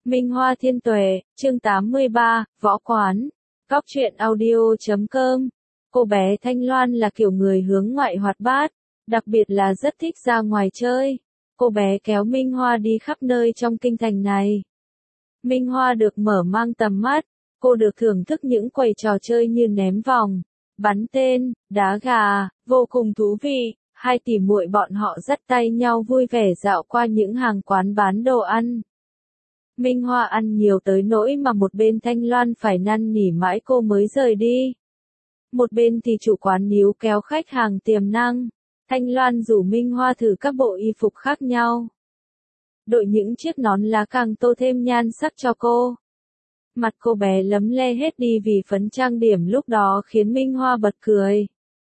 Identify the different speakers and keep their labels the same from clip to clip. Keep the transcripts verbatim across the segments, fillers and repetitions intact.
Speaker 1: Minh Hoa Thiên Tuệ, chương tám mươi ba, Võ Quán. Góc truyện audio chấm com. Cô bé Thanh Loan là kiểu người hướng ngoại hoạt bát, đặc biệt là rất thích ra ngoài chơi. Cô bé kéo Minh Hoa đi khắp nơi trong kinh thành này. Minh Hoa được mở mang tầm mắt, cô được thưởng thức những quầy trò chơi như ném vòng, bắn tên, đá gà, vô cùng thú vị. Hai tỷ muội bọn họ dắt tay nhau vui vẻ dạo qua những hàng quán bán đồ ăn. Minh Hoa ăn nhiều tới nỗi mà một bên Thanh Loan phải năn nỉ mãi cô mới rời đi. Một bên thì chủ quán níu kéo khách hàng tiềm năng. Thanh Loan rủ Minh Hoa thử các bộ y phục khác nhau. Đội những chiếc nón lá càng tô thêm nhan sắc cho cô. Mặt cô bé lấm le hết đi vì phấn trang điểm lúc đó khiến Minh Hoa bật cười.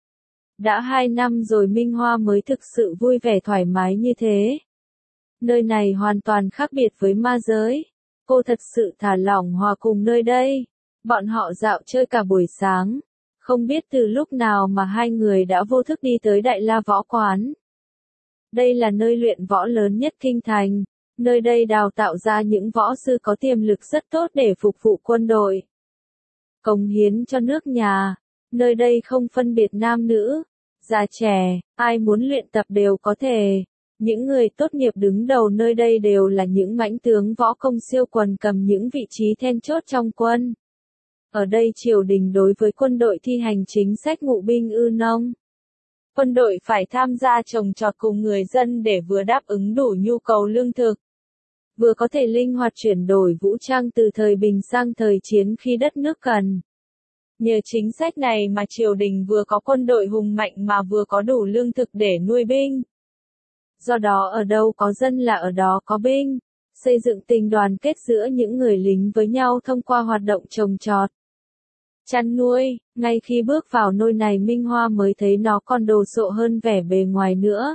Speaker 1: Đã hai năm rồi Minh Hoa mới thực sự vui vẻ thoải mái như thế. Nơi này hoàn toàn khác biệt với ma giới. Cô thật sự thả lỏng hòa cùng nơi đây. Bọn họ dạo chơi cả buổi sáng. Không biết từ lúc nào mà hai người đã vô thức đi tới Đại La Võ Quán. Đây là nơi luyện võ lớn nhất kinh thành. Nơi đây đào tạo ra những võ sư có tiềm lực rất tốt để phục vụ quân đội. Cống hiến cho nước nhà. Nơi đây không phân biệt nam nữ, già trẻ, ai muốn luyện tập đều có thể. Những người tốt nghiệp đứng đầu nơi đây đều là những mãnh tướng võ công siêu quần cầm những vị trí then chốt trong quân. Ở đây triều đình đối với quân đội thi hành chính sách ngụ binh ư nông. Quân đội phải tham gia trồng trọt cùng người dân để vừa đáp ứng đủ nhu cầu lương thực, vừa có thể linh hoạt chuyển đổi vũ trang từ thời bình sang thời chiến khi đất nước cần. Nhờ chính sách này mà triều đình vừa có quân đội hùng mạnh mà vừa có đủ lương thực để nuôi binh. Do đó ở đâu có dân là ở đó có binh, xây dựng tình đoàn kết giữa những người lính với nhau thông qua hoạt động trồng trọt, chăn nuôi. Ngay khi bước vào nơi này Minh Hoa mới thấy nó còn đồ sộ hơn vẻ bề ngoài nữa.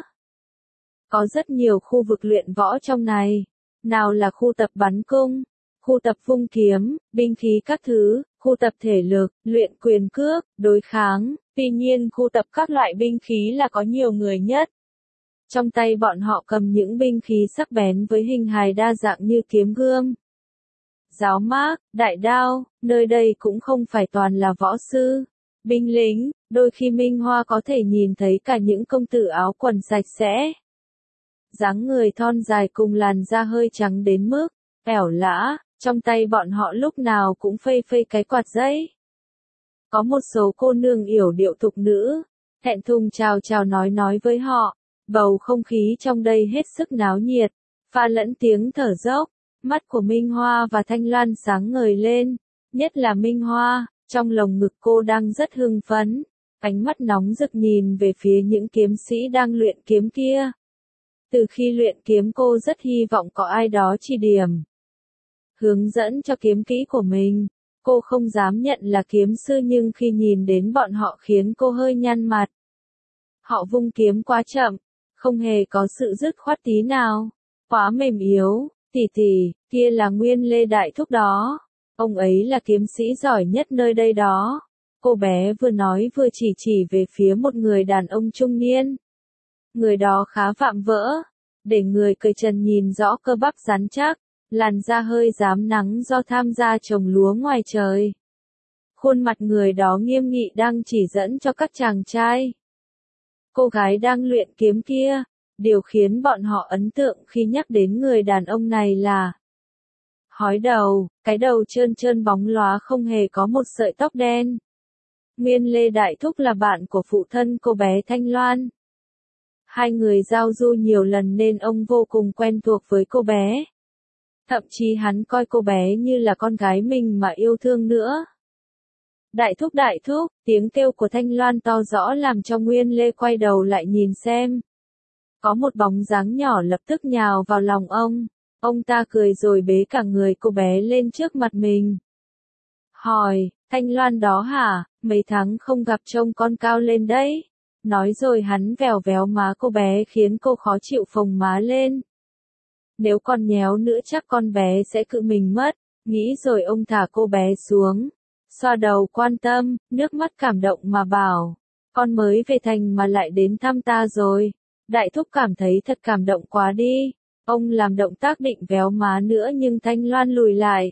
Speaker 1: Có rất nhiều khu vực luyện võ trong này, nào là khu tập bắn cung, khu tập vung kiếm, binh khí các thứ, khu tập thể lực, luyện quyền cước, đối kháng. Tuy nhiên khu tập các loại binh khí là có nhiều người nhất. Trong tay bọn họ cầm những binh khí sắc bén với hình hài đa dạng như kiếm gươm, giáo mác, đại đao. Nơi đây cũng không phải toàn là võ sư, binh lính, đôi khi Minh Hoa có thể nhìn thấy cả những công tử áo quần sạch sẽ, dáng người thon dài cùng làn da hơi trắng đến mức ẻo lả, trong tay bọn họ lúc nào cũng phây phây cái quạt giấy. Có một số cô nương yểu điệu thục nữ, thẹn thùng chào chào nói nói với họ. Bầu không khí trong đây hết sức náo nhiệt, pha lẫn tiếng thở dốc. Mắt của Minh Hoa và Thanh Loan sáng ngời lên, nhất là Minh Hoa, trong lồng ngực cô đang rất hưng phấn, ánh mắt nóng rực nhìn về phía những kiếm sĩ đang luyện kiếm kia. Từ khi luyện kiếm cô rất hy vọng có ai đó chỉ điểm, hướng dẫn cho kiếm kỹ của mình. Cô không dám nhận là kiếm sư nhưng khi nhìn đến bọn họ khiến cô hơi nhăn mặt. Họ vung kiếm quá chậm, không hề có sự dứt khoát tí nào, quá mềm yếu. Tỷ tỷ, kia là Nguyên Lê Đại Thúc đó. Ông ấy là kiếm sĩ giỏi nhất nơi đây đó. Cô bé vừa nói vừa chỉ chỉ về phía một người đàn ông trung niên. Người đó khá vạm vỡ, để người cởi trần nhìn rõ cơ bắp rắn chắc, làn da hơi rám nắng do tham gia trồng lúa ngoài trời. Khuôn mặt người đó nghiêm nghị đang chỉ dẫn cho các chàng trai. Cô gái đang luyện kiếm kia. Điều khiến bọn họ ấn tượng khi nhắc đến người đàn ông này là hói đầu, cái đầu trơn trơn bóng lóa không hề có một sợi tóc đen. Nguyên Lê Đại Thúc là bạn của phụ thân cô bé Thanh Loan. Hai người giao du nhiều lần nên ông vô cùng quen thuộc với cô bé. Thậm chí hắn coi cô bé như là con gái mình mà yêu thương nữa. Đại Thúc Đại Thúc, tiếng kêu của Thanh Loan to rõ làm cho Nguyên Lê quay đầu lại nhìn xem. Có một bóng dáng nhỏ lập tức nhào vào lòng ông. Ông ta cười rồi bế cả người cô bé lên trước mặt mình. Hỏi, Thanh Loan đó hả, mấy tháng không gặp trông con cao lên đấy. Nói rồi hắn vèo véo má cô bé khiến cô khó chịu phồng má lên. Nếu con nhéo nữa chắc con bé sẽ cự mình mất. Nghĩ rồi ông thả cô bé xuống, xoa đầu quan tâm, nước mắt cảm động mà bảo. Con mới về thành mà lại đến thăm ta rồi. Đại Thúc cảm thấy thật cảm động quá đi. Ông làm động tác định véo má nữa nhưng Thanh Loan lùi lại.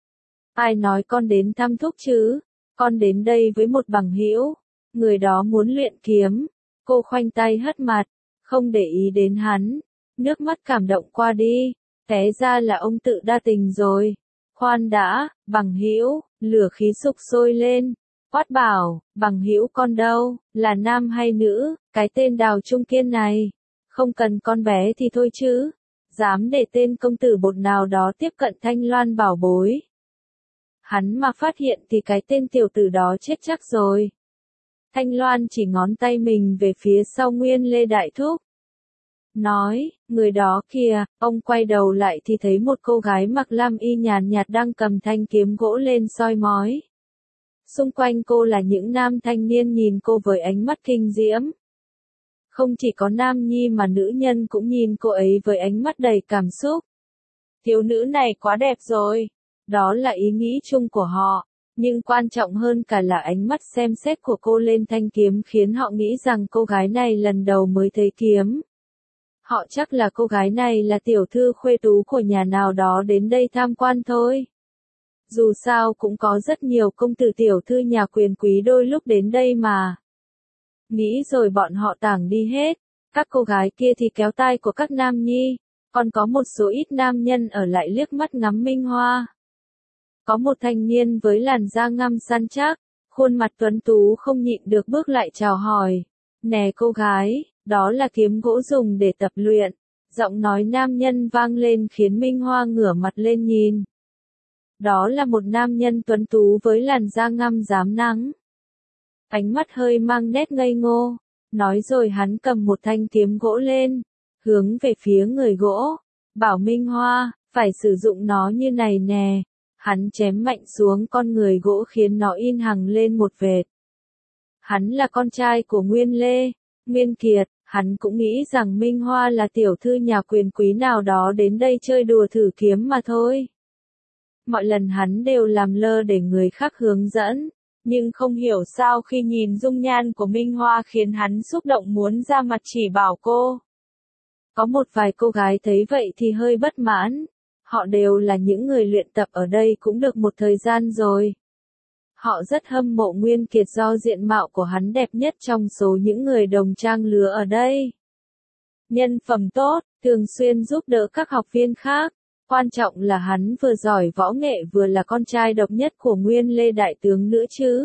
Speaker 1: Ai nói con đến thăm thúc chứ? Con đến đây với một bằng hữu, người đó muốn luyện kiếm. Cô khoanh tay hất mặt, không để ý đến hắn. Nước mắt cảm động qua đi, té ra là ông tự đa tình rồi. Khoan đã, bằng hữu, lửa khí sục sôi lên. Quát bảo, bằng hữu con đâu, là nam hay nữ, cái tên Đào Trung Kiên này. Không cần con bé thì thôi chứ. Dám để tên công tử bột nào đó tiếp cận Thanh Loan bảo bối. Hắn mà phát hiện thì cái tên tiểu tử đó chết chắc rồi. Thanh Loan chỉ ngón tay mình về phía sau Nguyên Lê Đại Thúc. Nói, người đó kìa, ông quay đầu lại thì thấy một cô gái mặc lam y nhàn nhạt đang cầm thanh kiếm gỗ lên soi mói. Xung quanh cô là những nam thanh niên nhìn cô với ánh mắt kinh diễm. Không chỉ có nam nhi mà nữ nhân cũng nhìn cô ấy với ánh mắt đầy cảm xúc. Thiếu nữ này quá đẹp rồi. Đó là ý nghĩ chung của họ. Nhưng quan trọng hơn cả là ánh mắt xem xét của cô lên thanh kiếm khiến họ nghĩ rằng cô gái này lần đầu mới thấy kiếm. Họ chắc là cô gái này là tiểu thư khuê tú của nhà nào đó đến đây tham quan thôi. Dù sao cũng có rất nhiều công tử tiểu thư nhà quyền quý đôi lúc đến đây mà. Nghĩ rồi bọn họ tảng đi hết. Các cô gái kia thì kéo tay của các nam nhi. Còn có một số ít nam nhân ở lại liếc mắt ngắm Minh Hoa. Có một thanh niên với làn da ngăm săn chắc, khuôn mặt tuấn tú không nhịn được bước lại chào hỏi. Nè cô gái, đó là kiếm gỗ dùng để tập luyện. Giọng nói nam nhân vang lên khiến Minh Hoa ngửa mặt lên nhìn. Đó là một nam nhân tuấn tú với làn da ngăm rám nắng. Ánh mắt hơi mang nét ngây ngô. Nói rồi hắn cầm một thanh kiếm gỗ lên, hướng về phía người gỗ. Bảo Minh Hoa, phải sử dụng nó như này nè. Hắn chém mạnh xuống con người gỗ khiến nó in hằng lên một vệt. Hắn là con trai của Nguyên Lê, Nguyên Kiệt, hắn cũng nghĩ rằng Minh Hoa là tiểu thư nhà quyền quý nào đó đến đây chơi đùa thử kiếm mà thôi. Mọi lần hắn đều làm lơ để người khác hướng dẫn, nhưng không hiểu sao khi nhìn dung nhan của Minh Hoa khiến hắn xúc động muốn ra mặt chỉ bảo cô. Có một vài cô gái thấy vậy thì hơi bất mãn. Họ đều là những người luyện tập ở đây cũng được một thời gian rồi. Họ rất hâm mộ Nguyên Kiệt do diện mạo của hắn đẹp nhất trong số những người đồng trang lứa ở đây. Nhân phẩm tốt, thường xuyên giúp đỡ các học viên khác. Quan trọng là hắn vừa giỏi võ nghệ vừa là con trai độc nhất của Nguyên Lê Đại Tướng nữa chứ.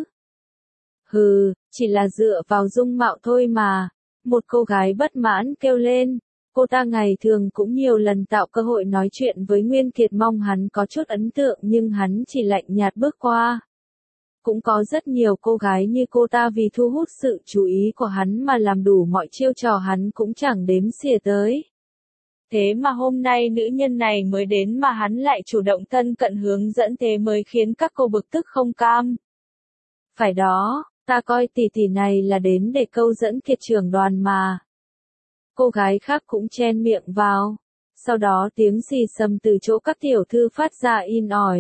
Speaker 1: Hừ, chỉ là dựa vào dung mạo thôi mà. Một cô gái bất mãn kêu lên. Cô ta ngày thường cũng nhiều lần tạo cơ hội nói chuyện với Nguyên Kiệt mong hắn có chút ấn tượng nhưng hắn chỉ lạnh nhạt bước qua. Cũng có rất nhiều cô gái như cô ta vì thu hút sự chú ý của hắn mà làm đủ mọi chiêu trò hắn cũng chẳng đếm xỉa tới. Thế mà hôm nay nữ nhân này mới đến mà hắn lại chủ động thân cận hướng dẫn thế mới khiến các cô bực tức không cam. Phải đó, ta coi tỷ tỷ này là đến để câu dẫn Kiệt trưởng đoàn mà. Cô gái khác cũng chen miệng vào. Sau đó tiếng xì xầm từ chỗ các tiểu thư phát ra in ỏi.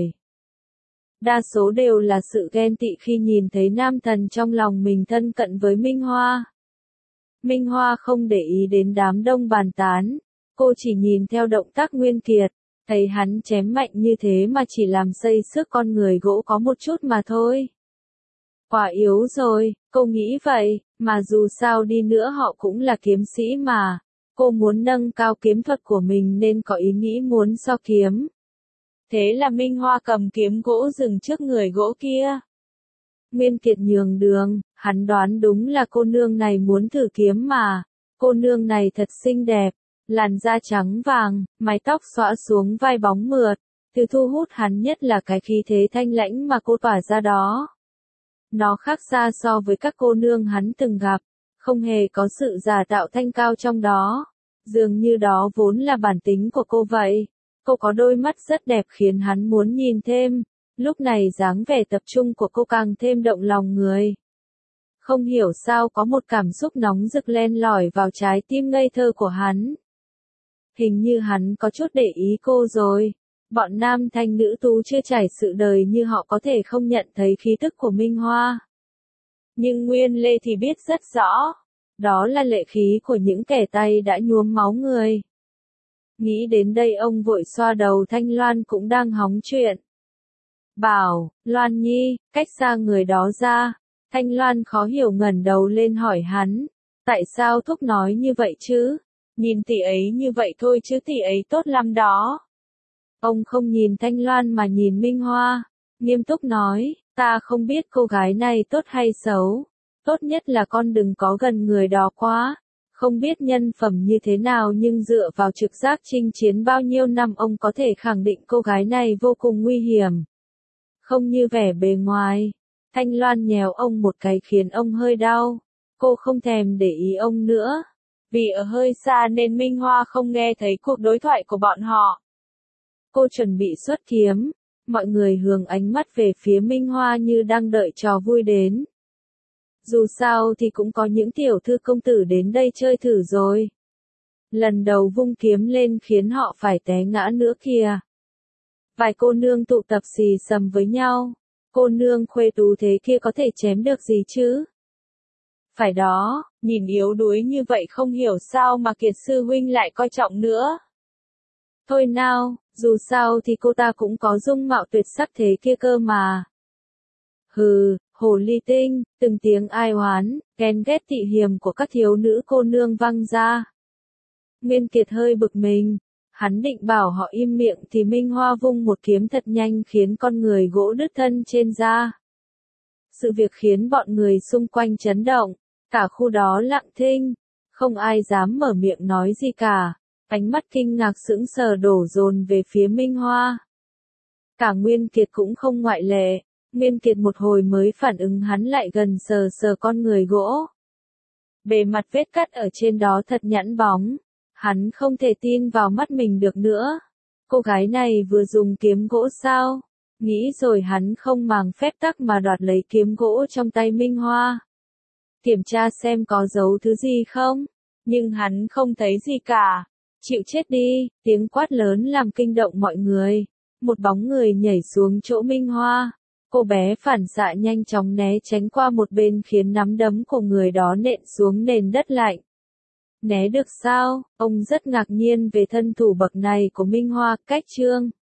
Speaker 1: Đa số đều là sự ghen tị khi nhìn thấy nam thần trong lòng mình thân cận với Minh Hoa. Minh Hoa không để ý đến đám đông bàn tán. Cô chỉ nhìn theo động tác Nguyên Kiệt. Thấy hắn chém mạnh như thế mà chỉ làm xây xước con người gỗ có một chút mà thôi. Quá yếu rồi, cô nghĩ vậy, mà dù sao đi nữa họ cũng là kiếm sĩ mà. Cô muốn nâng cao kiếm thuật của mình nên có ý nghĩ muốn so kiếm. Thế là Minh Hoa cầm kiếm gỗ dừng trước người gỗ kia. Nguyên Kiệt nhường đường, hắn đoán đúng là cô nương này muốn thử kiếm mà. Cô nương này thật xinh đẹp, làn da trắng vàng, mái tóc xõa xuống vai bóng mượt. Thứ thu hút hắn nhất là cái khí thế thanh lãnh mà cô tỏa ra đó. Nó khác xa so với các cô nương hắn từng gặp, không hề có sự giả tạo thanh cao trong đó. Dường như đó vốn là bản tính của cô vậy. Cô có đôi mắt rất đẹp khiến hắn muốn nhìn thêm. Lúc này dáng vẻ tập trung của cô càng thêm động lòng người. Không hiểu sao có một cảm xúc nóng rực len lỏi vào trái tim ngây thơ của hắn. Hình như hắn có chút để ý cô rồi. Bọn nam thanh nữ tú chưa trải sự đời như họ có thể không nhận thấy khí tức của Minh Hoa. Nhưng Nguyên Lê thì biết rất rõ. Đó là lệ khí của những kẻ tay đã nhuốm máu người. Nghĩ đến đây ông vội xoa đầu Thanh Loan cũng đang hóng chuyện. Bảo, Loan Nhi, cách xa người đó ra. Thanh Loan khó hiểu ngẩng đầu lên hỏi hắn. Tại sao thúc nói như vậy chứ? Nhìn tỷ ấy như vậy thôi chứ tỷ ấy tốt lắm đó. Ông không nhìn Thanh Loan mà nhìn Minh Hoa. Nghiêm túc nói, ta không biết cô gái này tốt hay xấu. Tốt nhất là con đừng có gần người đó quá. Không biết nhân phẩm như thế nào nhưng dựa vào trực giác chinh chiến bao nhiêu năm ông có thể khẳng định cô gái này vô cùng nguy hiểm. Không như vẻ bề ngoài. Thanh Loan nhéo ông một cái khiến ông hơi đau. Cô không thèm để ý ông nữa. Vì ở hơi xa nên Minh Hoa không nghe thấy cuộc đối thoại của bọn họ. Cô chuẩn bị xuất kiếm. Mọi người hướng ánh mắt về phía Minh Hoa như đang đợi trò vui đến. Dù sao thì cũng có những tiểu thư công tử đến đây chơi thử rồi. Lần đầu vung kiếm lên khiến họ phải té ngã nữa kìa. Vài cô nương tụ tập xì xầm với nhau. Cô nương khuê tú thế kia có thể chém được gì chứ? Phải đó, nhìn yếu đuối như vậy không hiểu sao mà Kiệt sư huynh lại coi trọng nữa. Thôi nào, dù sao thì cô ta cũng có dung mạo tuyệt sắc thế kia cơ mà. Hừ, hồ ly tinh, từng tiếng ai oán, ghen ghét tị hiềm của các thiếu nữ cô nương vang ra. Nguyên Kiệt hơi bực mình. Hắn định bảo họ im miệng thì Minh Hoa vung một kiếm thật nhanh khiến con người gỗ đứt thân trên da. Sự việc khiến bọn người xung quanh chấn động, cả khu đó lặng thinh, không ai dám mở miệng nói gì cả, ánh mắt kinh ngạc sững sờ đổ dồn về phía Minh Hoa. Cả Nguyên Kiệt cũng không ngoại lệ, Nguyên Kiệt một hồi mới phản ứng hắn lại gần sờ sờ con người gỗ. Bề mặt vết cắt ở trên đó thật nhẵn bóng. Hắn không thể tin vào mắt mình được nữa. Cô gái này vừa dùng kiếm gỗ sao? Nghĩ rồi hắn không màng phép tắc mà đoạt lấy kiếm gỗ trong tay Minh Hoa. Kiểm tra xem có giấu thứ gì không? Nhưng hắn không thấy gì cả. Chịu chết đi, tiếng quát lớn làm kinh động mọi người. Một bóng người nhảy xuống chỗ Minh Hoa. Cô bé phản xạ nhanh chóng né tránh qua một bên khiến nắm đấm của người đó nện xuống nền đất lạnh. Né được sao? Ông rất ngạc nhiên về thân thủ bậc này của Minh Hoa. Cách chương